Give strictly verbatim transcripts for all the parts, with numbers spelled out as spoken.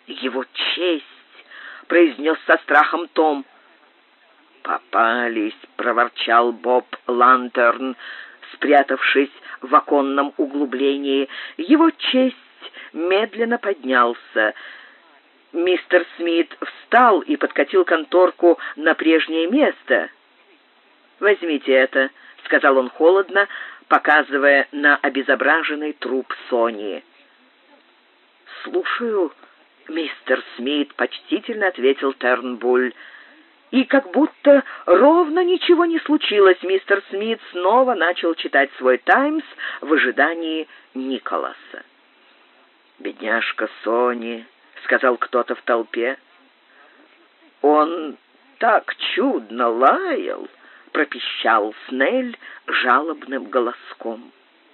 «Его честь!» — произнес со страхом Том. «Попались!» — проворчал Боб Лантерн, спрятавшись в оконном углублении. Его честь медленно поднялся. Мистер Смит встал и подкатил конторку на прежнее место. «Возьмите это», — сказал он холодно, показывая на обезображенный труп Сони. «Слушаю, мистер Смит», — почтительно ответил Тернбуль. И как будто ровно ничего не случилось, мистер Смит снова начал читать свой «Таймс» в ожидании Николаса. «Бедняжка Сони», — сказал кто-то в толпе. «Он так чудно лаял», — пропищал Снель жалобным голоском.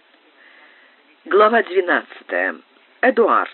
Глава двенадцатая. Эдуард.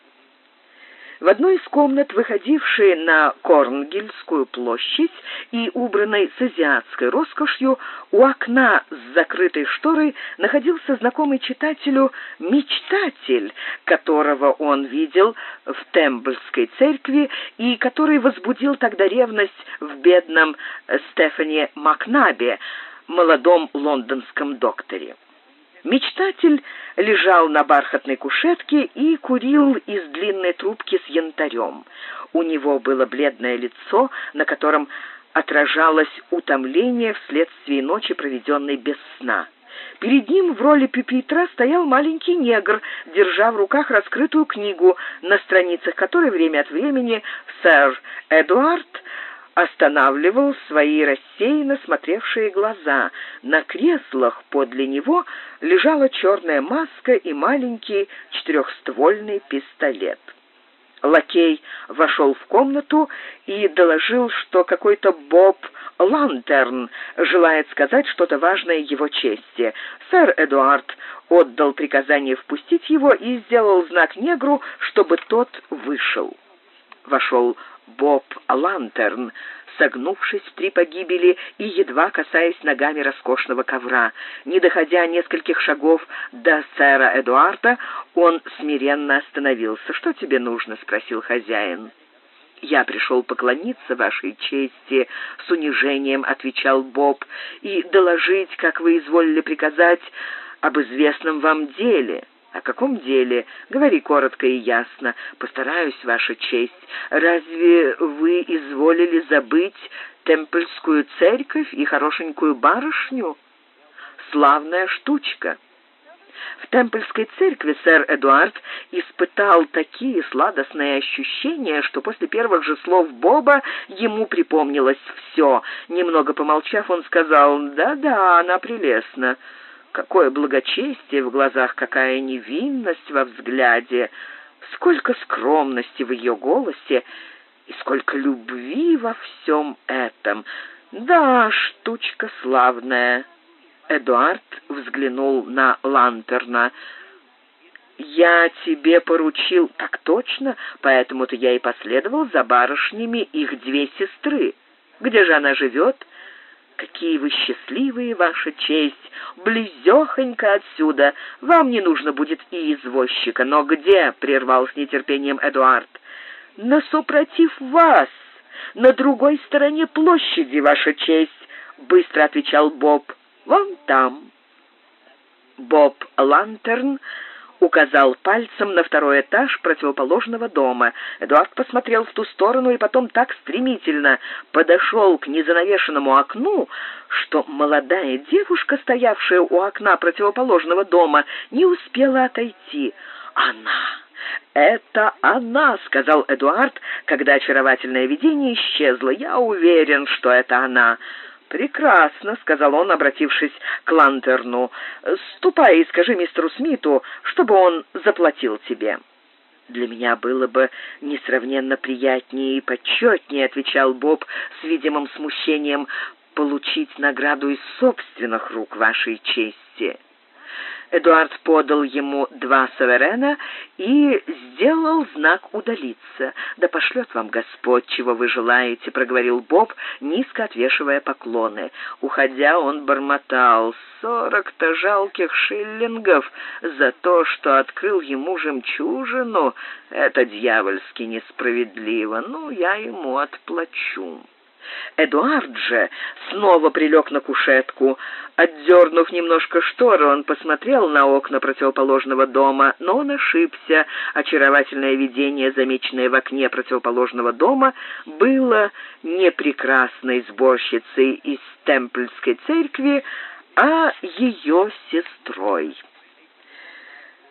В одной из комнат, выходившей на Корнгильскую площадь и убранной с азиатской роскошью, у окна с закрытой шторой находился знакомый читателю мечтатель, которого он видел в Темплской церкви и который возбудил тогда ревность в бедном Стефане Макнабе, молодом лондонском докторе. Мечтатель лежал на бархатной кушетке и курил из длинной трубки с янтарем. У него было бледное лицо, на котором отражалось утомление вследствие ночи, проведенной без сна. Перед ним в роли пюпитра стоял маленький негр, держа в руках раскрытую книгу, на страницах которой время от времени сэр Эдуард останавливал свои рассеянно смотревшие глаза. На креслах подле него лежала черная маска и маленький четырехствольный пистолет. Лакей вошел в комнату и доложил, что какой-то Боб Лантерн желает сказать что-то важное его чести. Сэр Эдуард отдал приказание впустить его и сделал знак негру, чтобы тот вышел. Вошел Боб Лантерн, согнувшись в три погибели и едва касаясь ногами роскошного ковра. Не доходя нескольких шагов до сэра Эдуарда, он смиренно остановился. «Что тебе нужно?» — спросил хозяин. «Я пришел поклониться вашей чести», — с унижением отвечал Боб, «и доложить, как вы изволили приказать, об известном вам деле». «О каком деле? Говори коротко и ясно. Постараюсь, ваша честь. Разве вы изволили забыть Темплскую церковь и хорошенькую барышню? Славная штучка». В Темплской церкви сэр Эдуард испытал такие сладостные ощущения, что после первых же слов Боба ему припомнилось все. Немного помолчав, он сказал: «Да-да, она прелестна. Какое благочестие в глазах, какая невинность во взгляде, сколько скромности в ее голосе и сколько любви во всем этом. Да, штучка славная». Эдуард взглянул на Лантерна. «Я тебе поручил...» «Так точно, поэтому-то я и последовал за барышнями их две сестры. Где же она живет?» «Какие вы счастливые, ваша честь! Близехонько отсюда. Вам не нужно будет и извозчика. Но где?» — прервал с нетерпением Эдуард. «На супротив вас, на другой стороне площади, ваша честь», — быстро отвечал Боб. «Вон там». Боб Лантерн указал пальцем на второй этаж противоположного дома. Эдуард посмотрел в ту сторону и потом так стремительно подошел к незанавешенному окну, что молодая девушка, стоявшая у окна противоположного дома, не успела отойти. «Она! Это она!» — сказал Эдуард, когда очаровательное видение исчезло. «Я уверен, что это она». «Прекрасно», — сказал он, обратившись к Лантерну. «Ступай и скажи мистеру Смиту, чтобы он заплатил тебе». «Для меня было бы несравненно приятнее и почетнее», — отвечал Боб с видимым смущением, — «получить награду из собственных рук, вашей чести». Эдуард подал ему два суверена и сделал знак удалиться. «Да пошлет вам Господь, чего вы желаете», — проговорил Боб, низко отвешивая поклоны. Уходя, он бормотал: «Сорок-то жалких шиллингов за то, что открыл ему жемчужину. Это дьявольски несправедливо. Ну, я ему отплачу». Эдуард же снова прилег на кушетку. Отдернув немножко шторы, он посмотрел на окна противоположного дома, но он ошибся. Очаровательное видение, замеченное в окне противоположного дома, было не прекрасной сборщицей из Темпльской церкви, а ее сестрой.